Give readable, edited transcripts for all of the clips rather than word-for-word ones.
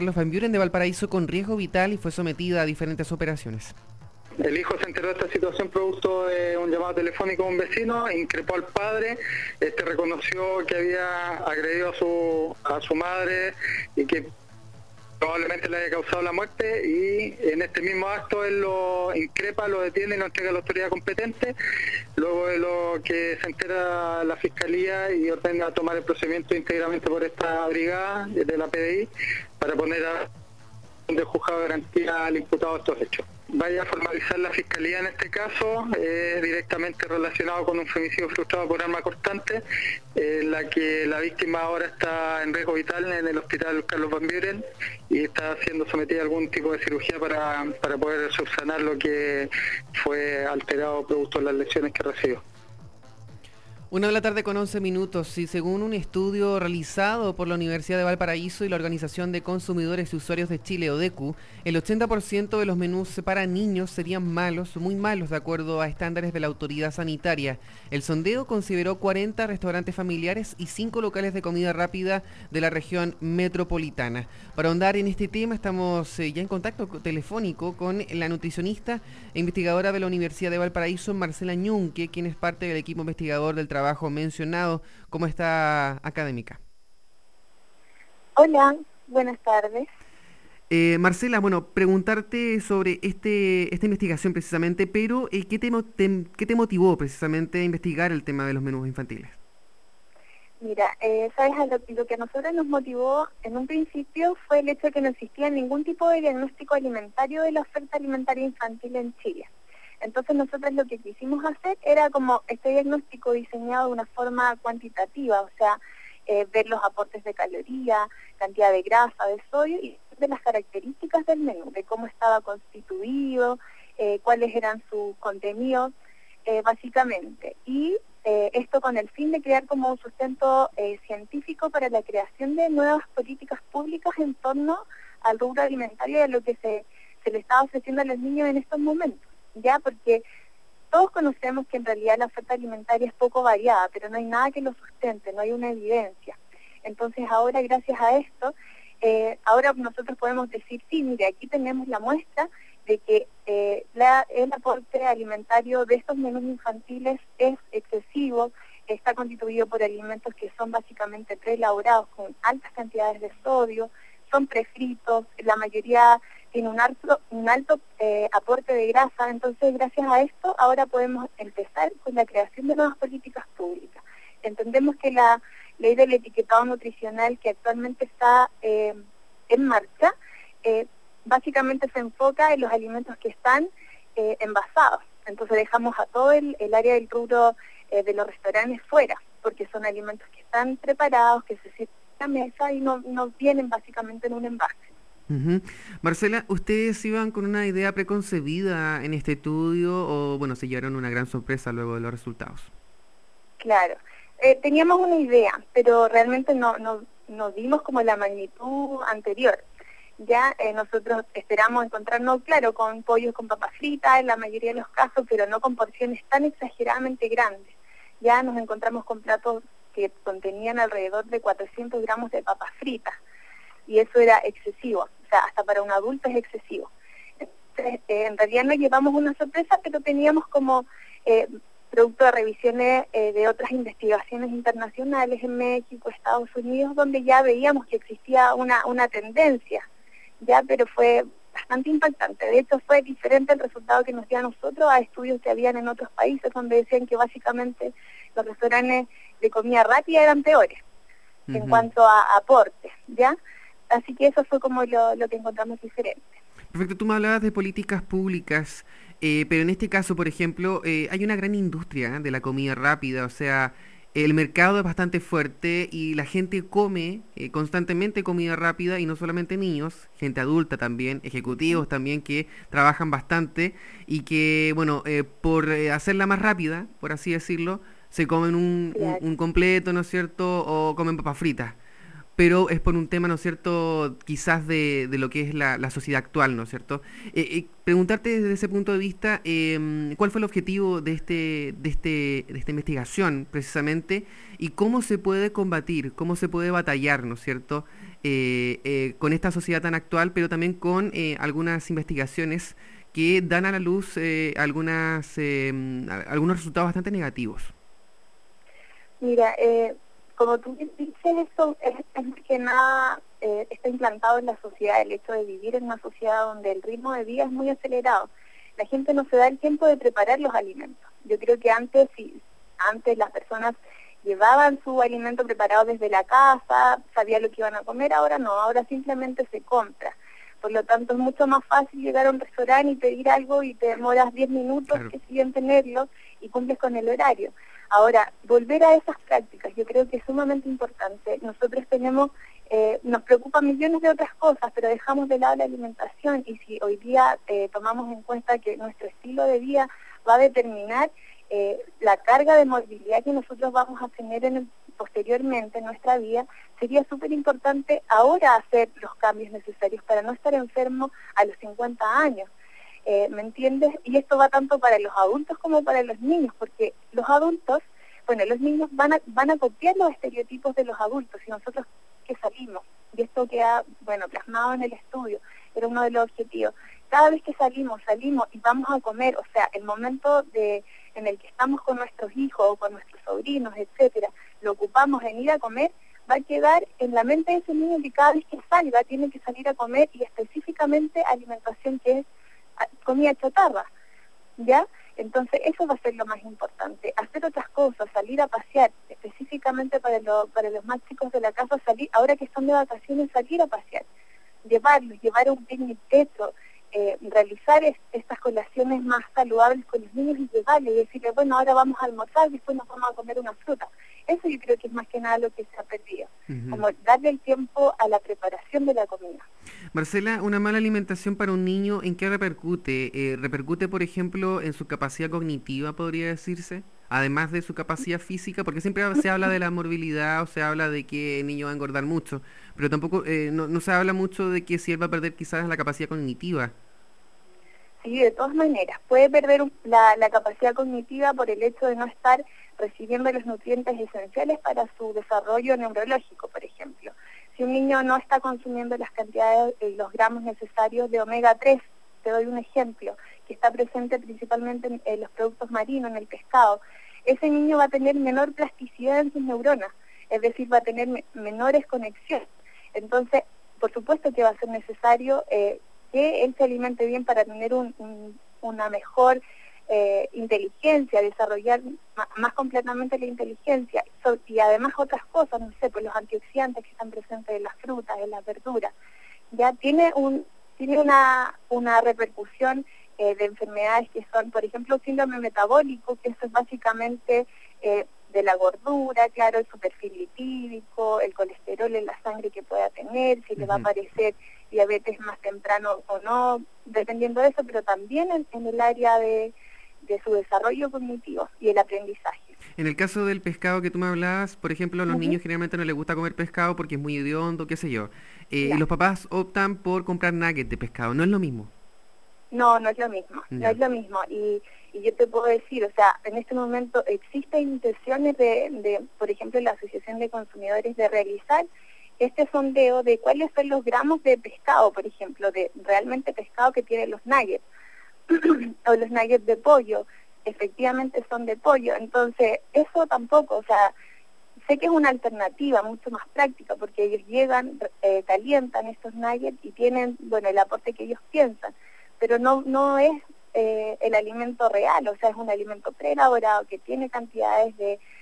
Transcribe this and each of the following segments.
Carlos Van Buren de Valparaíso con riesgo vital y fue sometida a diferentes operaciones. El hijo se enteró de esta situación producto de un llamado telefónico de un vecino, increpó al padre, reconoció que había agredido a su madre y que probablemente le haya causado la muerte, y en este mismo acto él lo increpa, lo detiene y lo entrega a la autoridad competente, luego de lo que se entera la Fiscalía y ordena tomar el procedimiento íntegramente por esta brigada de la PDI para poner de juzgado de garantía al imputado de estos hechos. Vaya a formalizar la Fiscalía en este caso, directamente relacionado con un femicidio frustrado por arma cortante, la que la víctima ahora está en riesgo vital en el hospital Carlos Van Buren y está siendo sometida a algún tipo de cirugía para poder subsanar lo que fue alterado producto de las lesiones que recibió. 1 de la tarde con 11 minutos y según un estudio realizado por la Universidad de Valparaíso y la Organización de Consumidores y Usuarios de Chile, ODECU, el 80% de los menús para niños serían malos, muy malos, de acuerdo a estándares de la autoridad sanitaria. El sondeo consideró 40 restaurantes familiares y 5 locales de comida rápida de la región metropolitana. Para ahondar en este tema estamos ya en contacto telefónico con la nutricionista e investigadora de la Universidad de Valparaíso, Marcela Ñunque, quien es parte del equipo investigador del trabajo mencionado. ¿Cómo está, académica? Hola, buenas tardes. Marcela, bueno, preguntarte sobre esta investigación precisamente, pero ¿qué te motivó precisamente a investigar el tema de los menús infantiles? Mira, sabes, lo que a nosotros nos motivó en un principio fue el hecho de que no existía ningún tipo de diagnóstico alimentario de la oferta alimentaria infantil en Chile. Entonces nosotros lo que quisimos hacer era como este diagnóstico diseñado de una forma cuantitativa, o sea, ver los aportes de calorías, cantidad de grasa, de sodio y de las características del menú, de cómo estaba constituido, cuáles eran sus contenidos, básicamente. Y esto con el fin de crear como un sustento científico para la creación de nuevas políticas públicas en torno al rubro alimentario y a lo que se le está ofreciendo a los niños en estos momentos. Ya, porque todos conocemos que en realidad la oferta alimentaria es poco variada, pero no hay nada que lo sustente, no hay una evidencia. Entonces ahora, gracias a esto, ahora nosotros podemos decir, sí, mire, aquí tenemos la muestra de que el aporte alimentario de estos menús infantiles es excesivo, está constituido por alimentos que son básicamente preelaborados con altas cantidades de sodio, son prefritos, la mayoría tiene un alto aporte de grasa. Entonces gracias a esto ahora podemos empezar con la creación de nuevas políticas públicas. Entendemos que la ley del etiquetado nutricional que actualmente está en marcha, básicamente se enfoca en los alimentos que están envasados. Entonces dejamos a todo el área del rubro de los restaurantes fuera, porque son alimentos que están preparados, que se sirven a la mesa y no vienen básicamente en un envase. Uh-huh. Marcela, ¿ustedes iban con una idea preconcebida en este estudio o, bueno, se llevaron una gran sorpresa luego de los resultados? Claro, teníamos una idea, pero realmente no dimos como la magnitud anterior. Ya nosotros esperamos encontrarnos, claro, con pollos con papas fritas en la mayoría de los casos, pero no con porciones tan exageradamente grandes. Ya nos encontramos con platos que contenían alrededor de 400 gramos de papas fritas, y eso era excesivo, o sea, hasta para un adulto es excesivo. Entonces, en realidad no llevamos una sorpresa, pero teníamos como producto de revisiones de otras investigaciones internacionales en México, Estados Unidos, donde ya veíamos que existía una tendencia, ya, pero fue bastante impactante. De hecho, fue diferente el resultado que nos dio a nosotros a estudios que habían en otros países, donde decían que básicamente los restaurantes de comida rápida eran peores en cuanto a aportes, ¿ya? Así que eso fue como lo que encontramos diferente. Perfecto, tú me hablabas de políticas públicas, pero en este caso, por ejemplo, hay una gran industria de la comida rápida, o sea, el mercado es bastante fuerte y la gente come constantemente comida rápida y no solamente niños, gente adulta también, ejecutivos también que trabajan bastante y que, bueno, por hacerla más rápida, por así decirlo, se comen un completo, ¿no es cierto?, o comen papas fritas. Pero es por un tema, ¿no es cierto?, quizás de lo que es la sociedad actual, ¿no es cierto? Preguntarte desde ese punto de vista, ¿cuál fue el objetivo de esta investigación, precisamente, y cómo se puede combatir, cómo se puede batallar, ¿no es cierto?, con esta sociedad tan actual, pero también con algunas investigaciones que dan a la luz algunos resultados bastante negativos. Mira, como tú dices, eso es más que nada, está implantado en la sociedad, el hecho de vivir en una sociedad donde el ritmo de vida es muy acelerado. La gente no se da el tiempo de preparar los alimentos. Yo creo que antes las personas llevaban su alimento preparado desde la casa, sabían lo que iban a comer, ahora no, ahora simplemente se compra. Por lo tanto, es mucho más fácil llegar a un restaurante y pedir algo y te demoras 10 minutos Claro. que siguen tenerlo y cumples con el horario. Ahora, volver a esas prácticas, yo creo que es sumamente importante. Nosotros nos preocupan millones de otras cosas, pero dejamos de lado la alimentación, y si hoy día tomamos en cuenta que nuestro estilo de vida va a determinar la carga de morbilidad que nosotros vamos a tener posteriormente en nuestra vida, sería súper importante ahora hacer los cambios necesarios para no estar enfermo a los 50 años. ¿Me entiendes? Y esto va tanto para los adultos como para los niños, porque los adultos, bueno, los niños van a copiar los estereotipos de los adultos, y nosotros que salimos, y esto queda, bueno, plasmado en el estudio, era uno de los objetivos. Cada vez que salimos y vamos a comer, o sea, el momento en el que estamos con nuestros hijos o con nuestros sobrinos, etcétera, lo ocupamos en ir a comer, va a quedar en la mente de ese niño que cada vez que salga tiene que salir a comer, y específicamente alimentación que es comida chatarra, ¿ya? Entonces eso va a ser lo más importante, hacer otras cosas, salir a pasear, específicamente para los más chicos de la casa, salir, ahora que están de vacaciones, salir a pasear, llevar un picnic hecho, realizar estas colaciones más saludables con los niños y llevarles y decirles, bueno, ahora vamos a almorzar, después nos vamos a comer una fruta. Eso yo creo que es más que nada lo que se ha perdido, como darle el tiempo a la preparación de la comida. Marcela, una mala alimentación para un niño, ¿en qué repercute? ¿Repercute, por ejemplo, en su capacidad cognitiva, podría decirse? Además de su capacidad física, porque siempre se habla de la morbilidad o se habla de que el niño va a engordar mucho, pero tampoco no se habla mucho de que si él va a perder quizás la capacidad cognitiva. Sí, de todas maneras, puede perder la capacidad cognitiva por el hecho de no estar recibiendo los nutrientes esenciales para su desarrollo neurológico, por ejemplo. Si un niño no está consumiendo las cantidades, los gramos necesarios de omega 3, te doy un ejemplo, que está presente principalmente en los productos marinos, en el pescado, ese niño va a tener menor plasticidad en sus neuronas, es decir, va a tener menores conexiones. Entonces, por supuesto que va a ser necesario que él se alimente bien para tener una mejor inteligencia, desarrollar más completamente la inteligencia, y además otras cosas, no sé, pues los antioxidantes que están presentes en las frutas, en las verduras, ya tiene una repercusión de enfermedades que son, por ejemplo, síndrome metabólico, que eso es básicamente de la gordura, claro, el perfil lipídico, el colesterol en la sangre que pueda tener, si le va a aparecer diabetes más temprano o no, dependiendo de eso, pero también en el área de su desarrollo cognitivo y el aprendizaje. En el caso del pescado que tú me hablabas, por ejemplo, a los niños generalmente no les gusta comer pescado porque es muy hediondo, qué sé yo. Y los papás optan por comprar nuggets de pescado, ¿no es lo mismo? No, no es lo mismo, no es lo mismo. Y yo te puedo decir, o sea, en este momento existen intenciones por ejemplo, la Asociación de Consumidores de realizar este sondeo de cuáles son los gramos de pescado, por ejemplo, de realmente pescado que tienen los nuggets, o los nuggets de pollo, efectivamente son de pollo. Entonces, eso tampoco, o sea, sé que es una alternativa mucho más práctica, porque ellos llegan, calientan estos nuggets y tienen, bueno, el aporte que ellos piensan, pero no es el alimento real, o sea, es un alimento preelaborado que tiene cantidades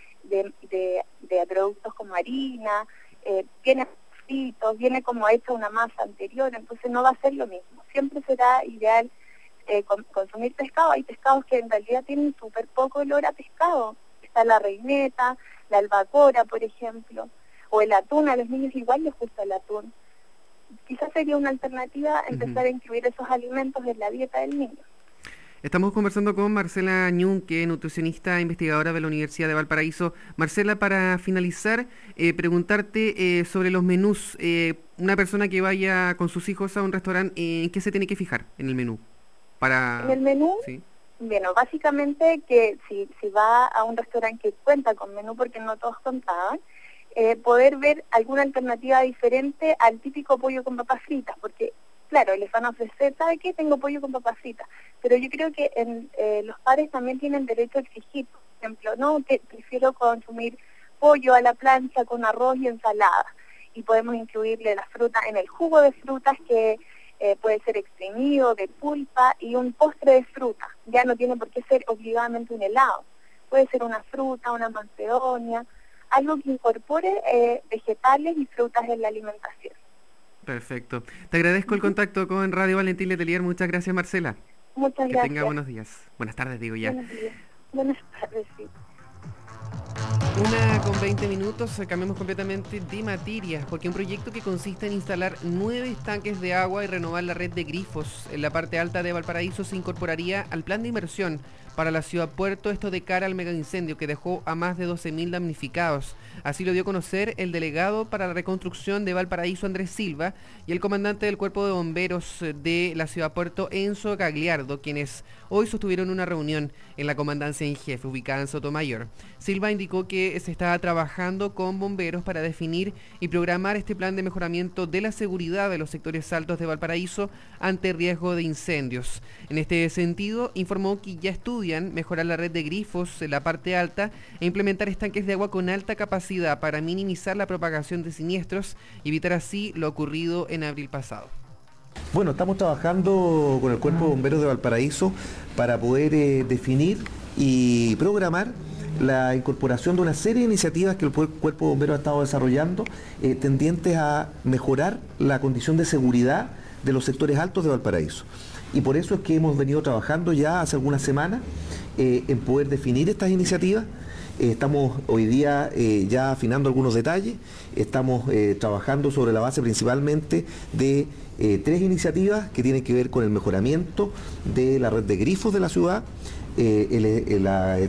de productos como harina, viene fritos, viene como hecha una masa anterior, entonces no va a ser lo mismo. Siempre será ideal consumir pescado. Hay pescados que en realidad tienen súper poco olor a pescado. Está la reineta, la albacora, por ejemplo, o el atún. A los niños igual les gusta el atún. Quizás sería una alternativa empezar a incluir esos alimentos en la dieta del niño. Estamos conversando con Marcela Ñunque, nutricionista e investigadora de la Universidad de Valparaíso. Marcela, para finalizar, preguntarte sobre los menús. Una persona que vaya con sus hijos a un restaurante, ¿en qué se tiene que fijar en el menú? En el menú, ¿sí? Bueno, básicamente que si va a un restaurante que cuenta con menú, porque no todos contaban, poder ver alguna alternativa diferente al típico pollo con papas fritas, porque claro, les van a ofrecer, ¿sabe qué? Tengo pollo con papas fritas, pero yo creo que los padres también tienen derecho a exigir, por ejemplo, no, que prefiero consumir pollo a la plancha con arroz y ensalada, y podemos incluirle la fruta en el jugo de frutas que puede ser exprimido, de pulpa, y un postre de fruta. Ya no tiene por qué ser obligadamente un helado. Puede ser una fruta, una macedonia, algo que incorpore vegetales y frutas en la alimentación. Perfecto. Te agradezco el contacto con Radio Valentín Letelier. Muchas gracias, Marcela. Muchas gracias. Que tenga buenos días. Buenas tardes, digo ya. Buenos días. Buenas tardes, sí. 1:20, cambiamos completamente de materia, porque un proyecto que consiste en instalar 9 estanques de agua y renovar la red de grifos en la parte alta de Valparaíso se incorporaría al plan de inversión para la ciudad puerto, esto de cara al megaincendio que dejó a más de 12.000 damnificados. Así lo dio a conocer el delegado para la reconstrucción de Valparaíso, Andrés Silva, y el comandante del Cuerpo de Bomberos de la ciudad puerto, Enzo Gagliardo, quienes hoy sostuvieron una reunión en la comandancia en jefe, ubicada en Sotomayor. Silva indicó que se estaba trabajando con bomberos para definir y programar este plan de mejoramiento de la seguridad de los sectores altos de Valparaíso ante riesgo de incendios. En este sentido, informó que ya estudian mejorar la red de grifos en la parte alta e implementar estanques de agua con alta capacidad para minimizar la propagación de siniestros y evitar así lo ocurrido en abril pasado. Bueno, estamos trabajando con el Cuerpo de Bomberos de Valparaíso para poder definir y programar la incorporación de una serie de iniciativas que el Cuerpo de Bomberos ha estado desarrollando tendientes a mejorar la condición de seguridad de los sectores altos de Valparaíso. Y por eso es que hemos venido trabajando ya hace algunas semanas en poder definir estas iniciativas. Estamos hoy día ya afinando algunos detalles, estamos trabajando sobre la base principalmente de 3 iniciativas que tienen que ver con el mejoramiento de la red de grifos de la ciudad, la